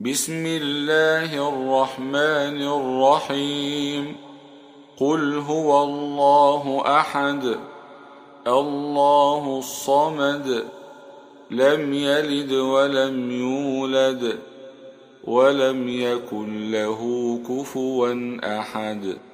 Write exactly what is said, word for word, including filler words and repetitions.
بسم الله الرحمن الرحيم قل هو الله أحد الله الصمد لم يلد ولم يولد ولم يكن له كفوا أحد.